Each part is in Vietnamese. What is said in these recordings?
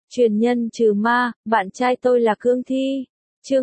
Truyền nhân trừ ma, bạn trai tôi là Cương Thi. Chương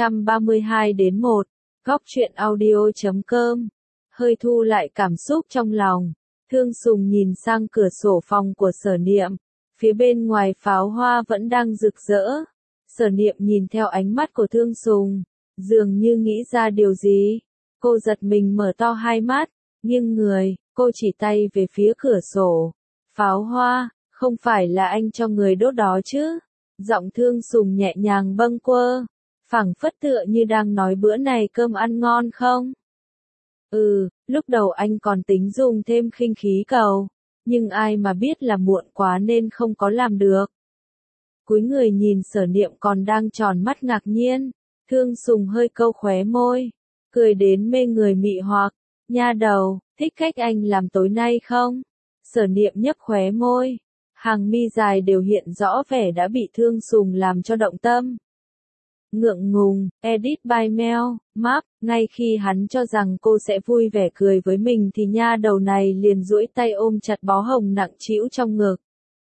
232-1. Góc truyện audio.com. Hơi thu lại cảm xúc trong lòng. Thương Sùng nhìn sang cửa sổ phòng của Sở Niệm. Phía bên ngoài pháo hoa vẫn đang rực rỡ. Sở Niệm nhìn theo ánh mắt của Thương Sùng, dường như nghĩ ra điều gì. Cô giật mình mở to hai mắt, nghiêng người, cô chỉ tay về phía cửa sổ. Pháo hoa, không phải là anh cho người đốt đó chứ? Giọng Thương Sùng nhẹ nhàng bâng quơ, phảng phất tựa như đang nói bữa này cơm ăn ngon không? Lúc đầu anh còn tính dùng thêm khinh khí cầu, nhưng ai mà biết là muộn quá nên không có làm được. Cúi người nhìn Sở Niệm còn đang tròn mắt ngạc nhiên, Thương Sùng hơi câu khóe môi, cười đến mê người mị hoặc. Nha đầu, thích cách anh làm tối nay không? Sở Niệm nhấp khóe môi, hàng mi dài đều hiện rõ vẻ đã bị Thương Sùng làm cho động tâm. Ngượng ngùng, edit by Mel, Map, ngay khi hắn cho rằng cô sẽ vui vẻ cười với mình thì nha đầu này liền duỗi tay ôm chặt bó hồng nặng trĩu trong ngực.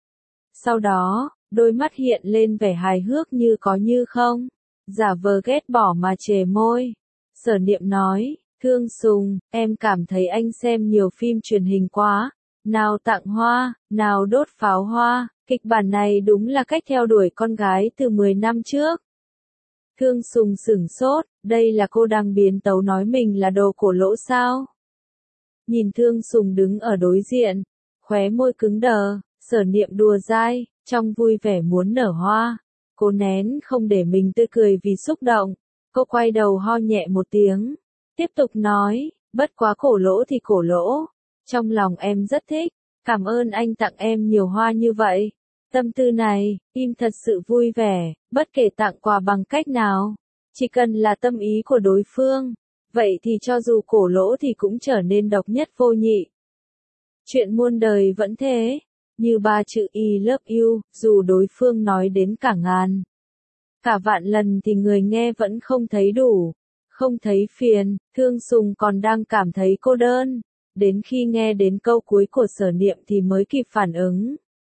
Sau đó, đôi mắt hiện lên vẻ hài hước như có như không, giả vờ ghét bỏ mà chề môi. Sở Niệm nói, Thương Sùng, em cảm thấy anh xem nhiều phim truyền hình quá, nào tặng hoa, nào đốt pháo hoa, kịch bản này đúng là cách theo đuổi con gái từ 10 năm trước. Thương Sùng sửng sốt, đây là cô đang biến tấu nói mình là đồ cổ lỗ sao? Nhìn Thương Sùng đứng ở đối diện, khóe môi cứng đờ, Sở Niệm đùa dai, trong vui vẻ muốn nở hoa. Cô nén không để mình tươi cười vì xúc động, cô quay đầu ho nhẹ một tiếng, tiếp tục nói, bất quá cổ lỗ thì cổ lỗ, trong lòng em rất thích, cảm ơn anh tặng em nhiều hoa như vậy. Tâm tư này, im thật sự vui vẻ, bất kể tặng quà bằng cách nào, chỉ cần là tâm ý của đối phương, vậy thì cho dù cổ lỗ thì cũng trở nên độc nhất vô nhị. Chuyện muôn đời vẫn thế, như ba chữ I love you, dù đối phương nói đến cả ngàn, cả vạn lần thì người nghe vẫn không thấy đủ, không thấy phiền. Thương Sùng còn đang cảm thấy cô đơn, đến khi nghe đến câu cuối của Sở Niệm thì mới kịp phản ứng.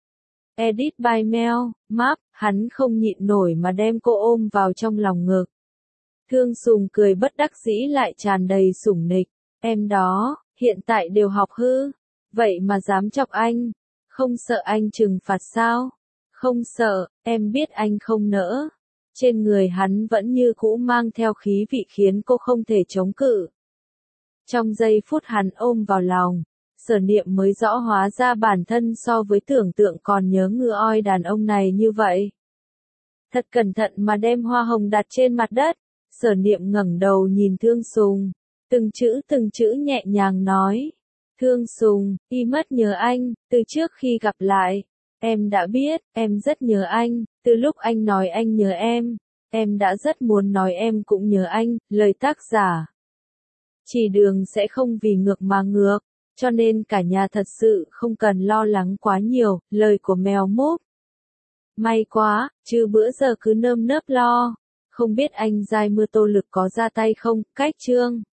Edit by Mel, Map, hắn không nhịn nổi mà đem cô ôm vào trong lòng ngực. Thương Sùng cười bất đắc dĩ lại tràn đầy sủng nịch, em đó, hiện tại đều học hư, vậy mà dám chọc anh, không sợ anh trừng phạt sao? Không sợ, em biết anh không nỡ. Trên người hắn vẫn như cũ mang theo khí vị khiến cô không thể chống cự. Trong giây phút hắn ôm vào lòng, Sở Niệm mới rõ hóa ra bản thân so với tưởng tượng còn nhớ ngựa oi đàn ông này như vậy. Thật cẩn thận mà đem hoa hồng đặt trên mặt đất, Sở Niệm ngẩng đầu nhìn Thương Sùng, từng chữ nhẹ nhàng nói. Thương Sùng, y mất nhớ anh, từ trước khi gặp lại, em đã biết, em rất nhớ anh, từ lúc anh nói anh nhớ em đã rất muốn nói em cũng nhớ anh, lời tác giả. Chỉ đường sẽ không vì ngược mà ngược, cho nên cả nhà thật sự không cần lo lắng quá nhiều, lời của mèo múp. May quá, chứ bữa giờ cứ nơm nớp lo, không biết anh Giai Mưa Tô Lực có ra tay không, cách chương.